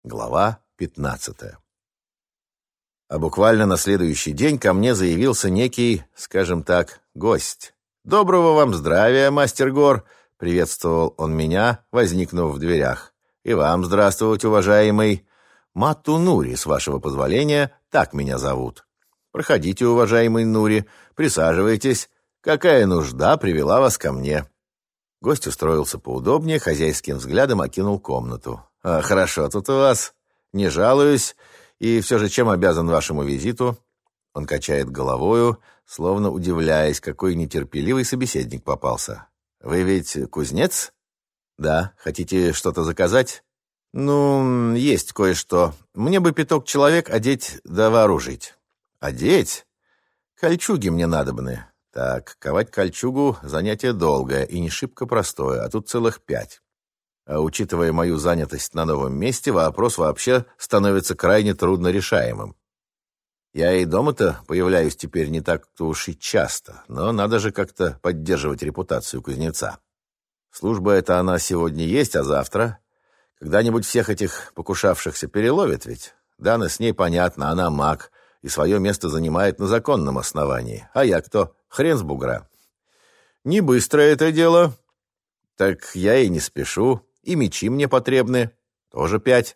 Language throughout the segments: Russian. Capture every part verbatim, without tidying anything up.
Глава пятнадцатая. А буквально на следующий день ко мне заявился некий, скажем так, гость. «Доброго вам здравия, мастер Гор!» — приветствовал он меня, возникнув в дверях. «И вам здравствовать, уважаемый Мату Нури, с вашего позволения, так меня зовут. Проходите, уважаемый Нури, присаживайтесь. Какая нужда привела вас ко мне?» Гость устроился поудобнее, хозяйским взглядом окинул комнату. «А, хорошо тут у вас. Не жалуюсь. И все же чем обязан вашему визиту?» Он качает головою, словно удивляясь, какой нетерпеливый собеседник попался. «Вы ведь кузнец?» «Да. Хотите что-то заказать?» «Ну, есть кое-что. Мне бы пяток человек одеть да вооружить». «Одеть? Кольчуги мне надобны». «Так, ковать кольчугу — занятие долгое и не шибко простое, а тут целых пять. А учитывая мою занятость на новом месте, вопрос вообще становится крайне трудно решаемым. Я и дома-то появляюсь теперь не так-то уж и часто, но надо же как-то поддерживать репутацию кузнеца. Служба эта она сегодня есть, а завтра? Когда-нибудь всех этих покушавшихся переловят ведь? Да, с ней понятно, она маг, и свое место занимает на законном основании. А я кто? Хрен с бугра. Не быстро это дело. Так я и не спешу. И мечи мне потребны. Тоже пять.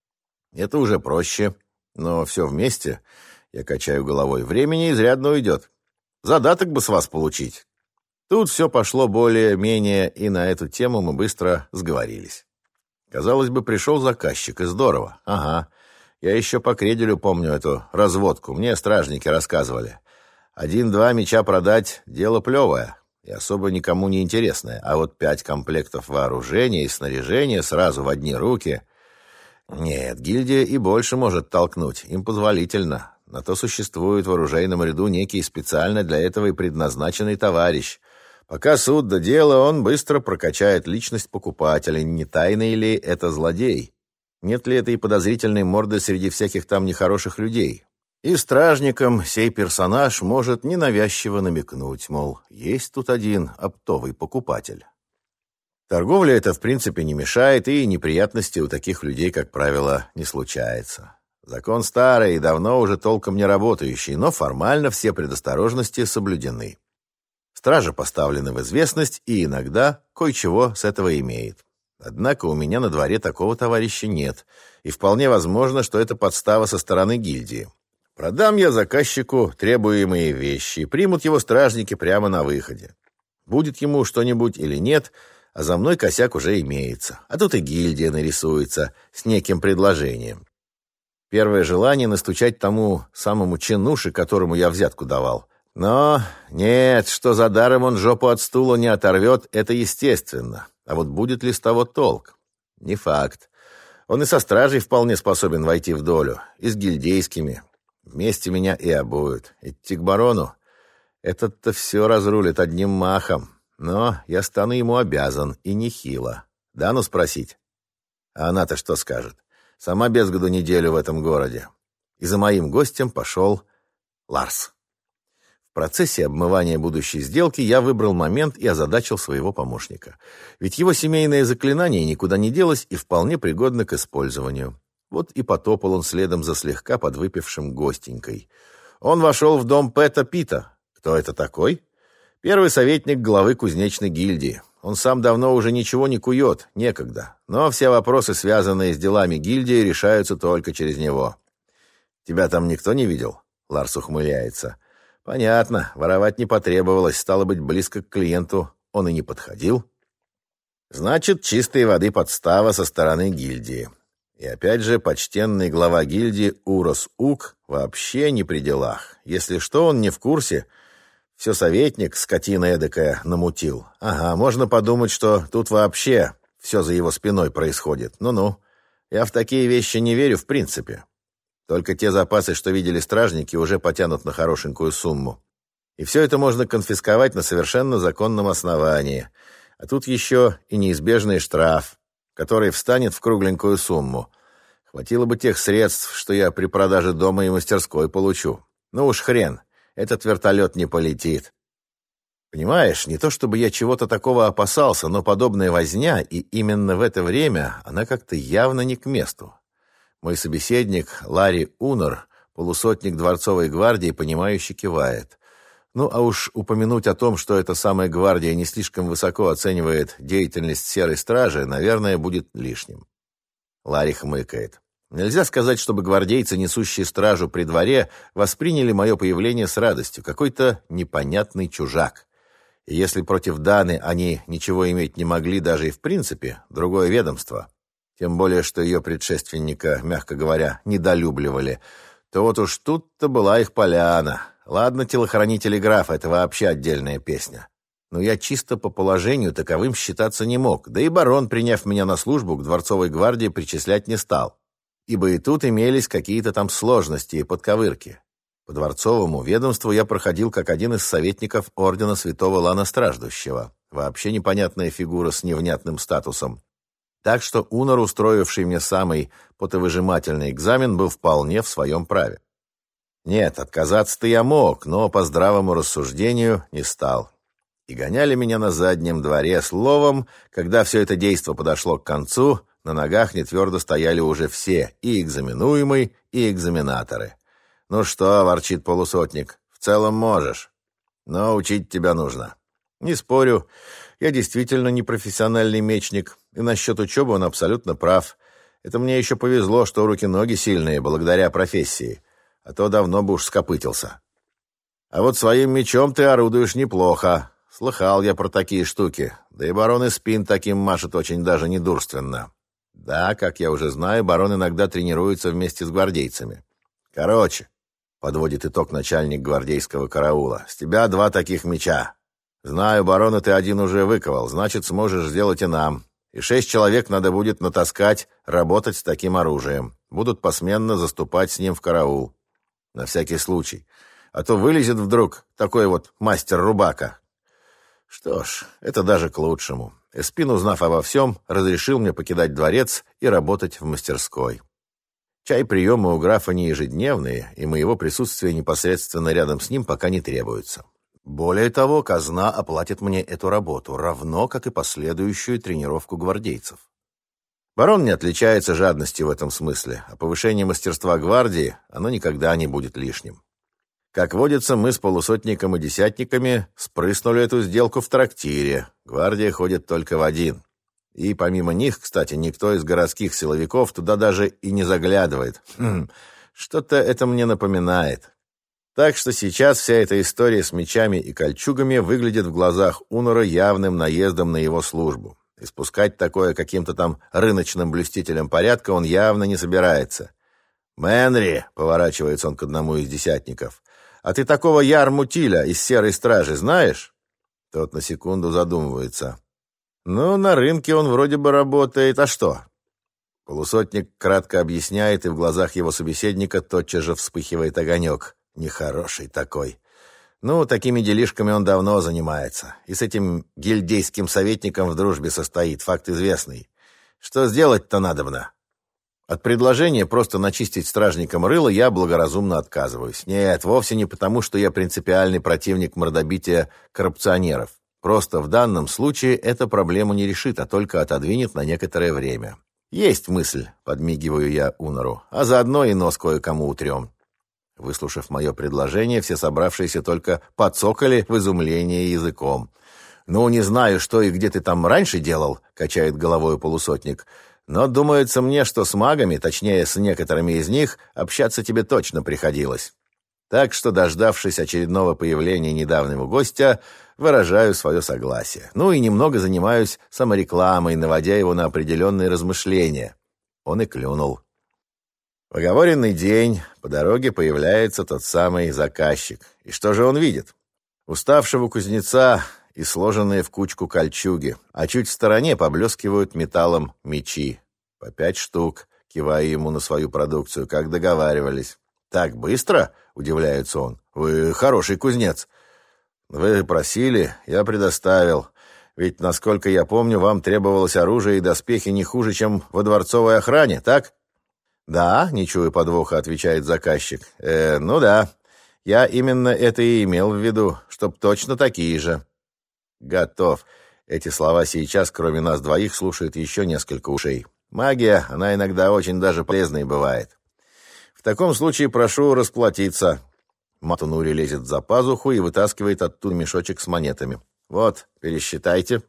Это уже проще. Но все вместе, я качаю головой, времени изрядно уйдет. Задаток бы с вас получить. Тут все пошло более-менее, и на эту тему мы быстро сговорились. Казалось бы, пришел заказчик, и здорово. Ага. Я еще по кределю помню эту разводку. Мне стражники рассказывали. Один-два меча продать — дело плевое и особо никому не интересное. А вот пять комплектов вооружения и снаряжения сразу в одни руки... Нет, гильдия и больше может толкнуть. Им позволительно. На то существует в оружейном ряду некий специально для этого и предназначенный товарищ. Пока суд до дела, он быстро прокачает личность покупателя. Не тайный ли это злодей? Нет ли этой подозрительной морды среди всяких там нехороших людей? И стражникам сей персонаж может ненавязчиво намекнуть, мол, есть тут один оптовый покупатель. Торговля это в принципе не мешает, и неприятностей у таких людей, как правило, не случается. Закон старый и давно уже толком не работающий, но формально все предосторожности соблюдены. Стража поставлена в известность и иногда кое-чего с этого имеет. Однако у меня на дворе такого товарища нет, и вполне возможно, что это подстава со стороны гильдии. Продам я заказчику требуемые вещи, и примут его стражники прямо на выходе. Будет ему что-нибудь или нет, а за мной косяк уже имеется. А тут и гильдия нарисуется с неким предложением. Первое желание — настучать тому самому чинуши, которому я взятку давал. Но нет, что за даром он жопу от стула не оторвет, это естественно. А вот будет ли с того толк? Не факт. Он и со стражей вполне способен войти в долю, и с гильдейскими. Вместе меня и обуют. Идти к барону? Этот-то все разрулит одним махом. Но я стану ему обязан, и нехило. Дану спросить? А она-то что скажет? Сама без году неделю в этом городе. И за моим гостем пошел Ларс. В процессе обмывания будущей сделки я выбрал момент и озадачил своего помощника. Ведь его семейное заклинание никуда не делось и вполне пригодно к использованию. Вот и потопал он следом за слегка подвыпившим гостенькой. Он вошел в дом Пэта Пита. Кто это такой? Первый советник главы кузнечной гильдии. Он сам давно уже ничего не кует, некогда. Но все вопросы, связанные с делами гильдии, решаются только через него. «Тебя там никто не видел?» Ларс ухмыляется. «Понятно, воровать не потребовалось, стало быть, близко к клиенту он и не подходил. Значит, чистой воды подстава со стороны гильдии. И опять же, почтенный глава гильдии Урос Ук вообще не при делах. Если что, он не в курсе. Все советник, скотина эдакая, намутил. Ага, можно подумать, что тут вообще все за его спиной происходит. Ну-ну, я в такие вещи не верю в принципе. Только те запасы, что видели стражники, уже потянут на хорошенькую сумму. И все это можно конфисковать на совершенно законном основании. А тут еще и неизбежный штраф, который встанет в кругленькую сумму. Хватило бы тех средств, что я при продаже дома и мастерской получу. Ну уж хрен, этот вертолет не полетит. Понимаешь, не то чтобы я чего-то такого опасался, но подобная возня, и именно в это время, она как-то явно не к месту. Мой собеседник, Ларри Унор, полусотник дворцовой гвардии, понимающе кивает. Ну, а уж упомянуть о том, что эта самая гвардия не слишком высоко оценивает деятельность Серой Стражи, наверное, будет лишним. Ларри хмыкает. Нельзя сказать, чтобы гвардейцы, несущие стражу при дворе, восприняли мое появление с радостью. Какой-то непонятный чужак. И если против Даны они ничего иметь не могли даже и в принципе, другое ведомство, тем более, что ее предшественника, мягко говоря, недолюбливали, то вот уж тут-то была их поляна. Ладно, телохранители графа — это вообще отдельная песня. Но я чисто по положению таковым считаться не мог, да и барон, приняв меня на службу, к дворцовой гвардии причислять не стал, ибо и тут имелись какие-то там сложности и подковырки. По дворцовому ведомству я проходил как один из советников ордена святого Лана Страждущего, вообще непонятная фигура с невнятным статусом. Так что Унор, устроивший мне самый потовыжимательный экзамен, был вполне в своем праве. Нет, отказаться-то я мог, но по здравому рассуждению не стал. И гоняли меня на заднем дворе. Словом, когда все это действо подошло к концу, на ногах нетвердо стояли уже все, и экзаменуемый, и экзаменаторы. «Ну что?» — ворчит полусотник. «В целом можешь, но учить тебя нужно». Не спорю, я действительно не профессиональный мечник, и насчет учебы он абсолютно прав. Это мне еще повезло, что руки-ноги сильные, благодаря профессии, а то давно бы уж скопытился. А вот своим мечом ты орудуешь неплохо. Слыхал я про такие штуки, да и барон Эспин таким машет очень даже недурственно. Да, как я уже знаю, барон иногда тренируется вместе с гвардейцами. Короче, подводит итог начальник гвардейского караула, с тебя два таких меча. Знаю, барона ты один уже выковал, значит, сможешь сделать и нам. И шесть человек надо будет натаскать, работать с таким оружием. Будут посменно заступать с ним в караул. На всякий случай. А то вылезет вдруг такой вот мастер-рубака. Что ж, это даже к лучшему. Эспин, узнав обо всем, разрешил мне покидать дворец и работать в мастерской. Чай-приемы у графа не ежедневные, и моего присутствия непосредственно рядом с ним пока не требуется. Более того, казна оплатит мне эту работу, равно как и последующую тренировку гвардейцев. Барон не отличается жадностью в этом смысле, а повышение мастерства гвардии, оно никогда не будет лишним. Как водится, мы с полусотником и десятниками спрыснули эту сделку в трактире. Гвардия ходит только в один. И помимо них, кстати, никто из городских силовиков туда даже и не заглядывает. Хм, что-то это мне напоминает. Так что сейчас вся эта история с мечами и кольчугами выглядит в глазах Унора явным наездом на его службу. И спускать такое каким-то там рыночным блюстителям порядка он явно не собирается. «Мэнри!» — поворачивается он к одному из десятников. «А ты такого Яр-Мутиля из Серой Стражи знаешь?» Тот на секунду задумывается. «Ну, на рынке он вроде бы работает. А что?» Полусотник кратко объясняет, и в глазах его собеседника тотчас же вспыхивает огонек. Нехороший такой. Ну, такими делишками он давно занимается. И с этим гильдейским советником в дружбе состоит, факт известный. Что сделать-то надобно? От предложения просто начистить стражникам рыло я благоразумно отказываюсь. Нет, вовсе не потому, что я принципиальный противник мордобития коррупционеров. Просто в данном случае эта проблему не решит, а только отодвинет на некоторое время. Есть мысль, подмигиваю я Унору, а заодно и нос кое-кому утрем. Выслушав мое предложение, все собравшиеся только подцокали в изумлении языком. «Ну, не знаю, что и где ты там раньше делал», — качает головой полусотник. «Но думается мне, что с магами, точнее, с некоторыми из них, общаться тебе точно приходилось». Так что, дождавшись очередного появления недавнего гостя, выражаю свое согласие. Ну и немного занимаюсь саморекламой, наводя его на определенные размышления. Он и клюнул. В оговоренный день по дороге появляется тот самый заказчик. И что же он видит? Уставшего кузнеца и сложенные в кучку кольчуги, а чуть в стороне поблескивают металлом мечи. По пять штук, кивая ему на свою продукцию, как договаривались. «Так быстро?» — удивляется он. «Вы хороший кузнец». «Вы просили, я предоставил. Ведь, насколько я помню, вам требовалось оружие и доспехи не хуже, чем во дворцовой охране, так?» «Да», — не чуя подвоха, отвечает заказчик. «Э, ну да, я именно это и имел в виду, чтоб точно такие же». «Готов». Эти слова сейчас, кроме нас двоих, слушает еще несколько ушей. Магия, она иногда очень даже полезной бывает. В таком случае прошу расплатиться». Мату Нури лезет за пазуху и вытаскивает оттуда мешочек с монетами. «Вот, пересчитайте».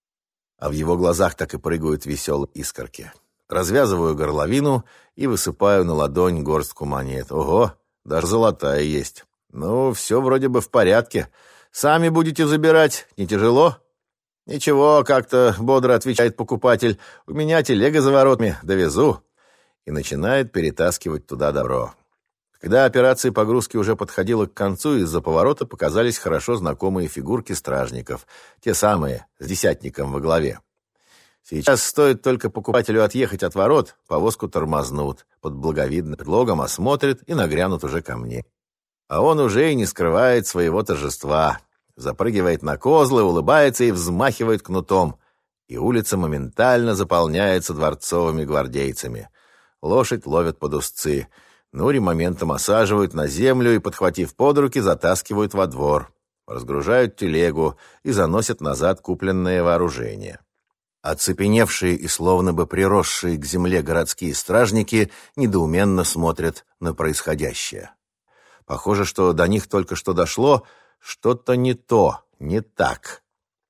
А в его глазах так и прыгают веселые искорки. Развязываю горловину и высыпаю на ладонь горстку монет. Ого, даже золотая есть. Ну, все вроде бы в порядке. Сами будете забирать? Не тяжело? Ничего, как-то бодро отвечает покупатель. У меня телега за воротами, довезу. И начинает перетаскивать туда добро. Когда операция погрузки уже подходила к концу, из-за поворота показались хорошо знакомые фигурки стражников. Те самые, с десятником во главе. Сейчас стоит только покупателю отъехать от ворот, повозку тормознут, под благовидным предлогом осмотрят и нагрянут уже ко мне. А он уже и не скрывает своего торжества. Запрыгивает на козлы, улыбается и взмахивает кнутом. И улица моментально заполняется дворцовыми гвардейцами. Лошадь ловят под узцы. Нури моментом осаживают на землю и, подхватив под руки, затаскивают во двор. Разгружают телегу и заносят назад купленное вооружение. Оцепеневшие и словно бы приросшие к земле городские стражники недоуменно смотрят на происходящее. Похоже, что до них только что дошло что-то не то, не так.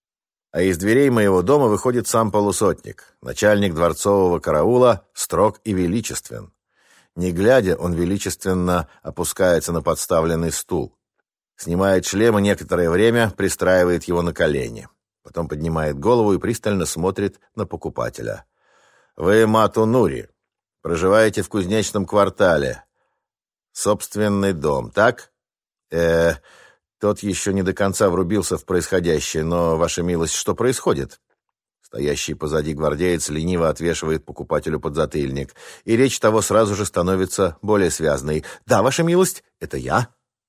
А из дверей моего дома выходит сам полусотник, начальник дворцового караула, строг и величествен. Не глядя, он величественно опускается на подставленный стул. Снимает шлем и некоторое время пристраивает его на колени. Потом поднимает голову и пристально смотрит на покупателя. «Вы Мату Нури. Проживаете в кузнечном квартале. Собственный дом, так?» э Тот еще не до конца врубился в происходящее, но, ваша милость, что происходит?» Стоящий позади гвардеец лениво отвешивает покупателю подзатыльник, и речь того сразу же становится более связной. «Да, ваша милость, это я».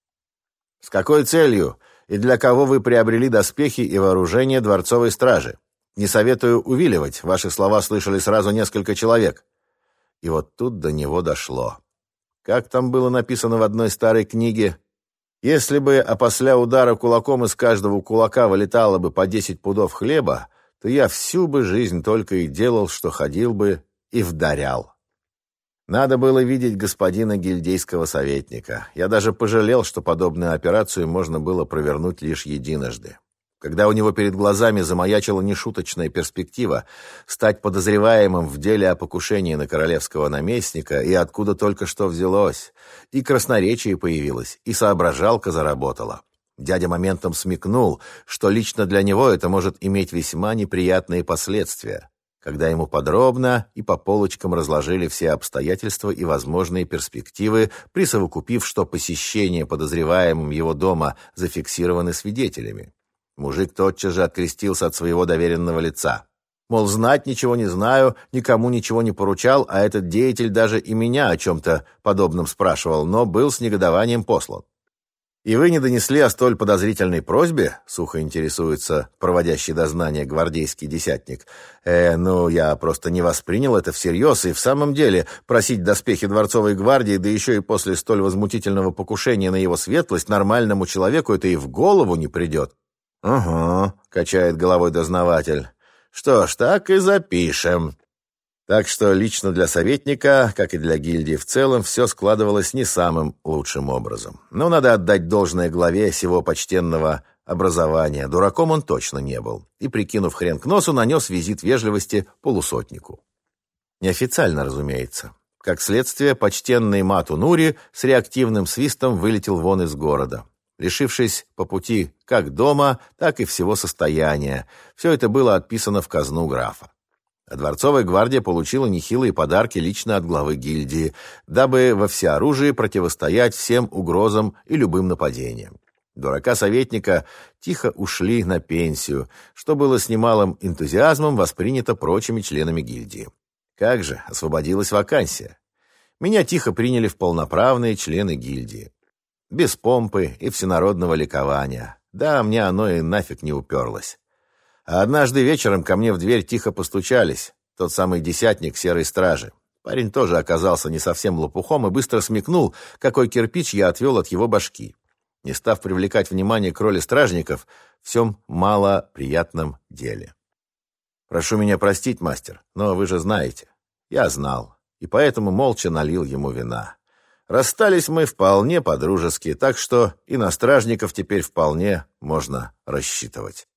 «С какой целью и для кого вы приобрели доспехи и вооружение дворцовой стражи? Не советую увиливать, ваши слова слышали сразу несколько человек». И вот тут до него дошло. Как там было написано в одной старой книге? «Если бы опосля удара кулаком из каждого кулака вылетало бы по десять пудов хлеба, то я всю бы жизнь только и делал, что ходил бы и вдарял». Надо было видеть господина гильдейского советника. Я даже пожалел, что подобную операцию можно было провернуть лишь единожды. Когда у него перед глазами замаячила нешуточная перспектива стать подозреваемым в деле о покушении на королевского наместника, и откуда только что взялось, и красноречие появилось, и соображалка заработала. Дядя моментом смекнул, что лично для него это может иметь весьма неприятные последствия, когда ему подробно и по полочкам разложили все обстоятельства и возможные перспективы, присовокупив, что посещение подозреваемым его дома зафиксированы свидетелями. Мужик тотчас же открестился от своего доверенного лица. Мол, знать ничего не знаю, никому ничего не поручал, а этот деятель даже и меня о чем-то подобном спрашивал, но был с негодованием послан. «И вы не донесли о столь подозрительной просьбе?» — сухо интересуется проводящий дознание гвардейский десятник. «Э, ну, я просто не воспринял это всерьез, и в самом деле просить доспехи дворцовой гвардии, да еще и после столь возмутительного покушения на его светлость, нормальному человеку это и в голову не придет». «Угу», — качает головой дознаватель. «Что ж, так и запишем». Так что лично для советника, как и для гильдии в целом, все складывалось не самым лучшим образом. Но надо отдать должное главе сего почтенного образования. Дураком он точно не был. И, прикинув хрен к носу, нанес визит вежливости полусотнику. Неофициально, разумеется. Как следствие, почтенный Мату Нури с реактивным свистом вылетел вон из города, лишившись по пути как дома, так и всего состояния. Все это было отписано в казну графа. А дворцовая гвардия получила нехилые подарки лично от главы гильдии, дабы во всеоружии противостоять всем угрозам и любым нападениям. Дурака-советника тихо ушли на пенсию, что было с немалым энтузиазмом воспринято прочими членами гильдии. Как же, освободилась вакансия. Меня тихо приняли в полноправные члены гильдии. Без помпы и всенародного ликования. Да, мне оно и нафиг не уперлось. А однажды вечером ко мне в дверь тихо постучались. Тот самый десятник серой стражи. Парень тоже оказался не совсем лопухом и быстро смекнул, какой кирпич я отвел от его башки, не став привлекать внимание к роли стражников в всем малоприятном деле. «Прошу меня простить, мастер, но вы же знаете, Я знал, и поэтому молча налил ему вина. Расстались мы вполне по-дружески, так что и на стражников теперь вполне можно рассчитывать.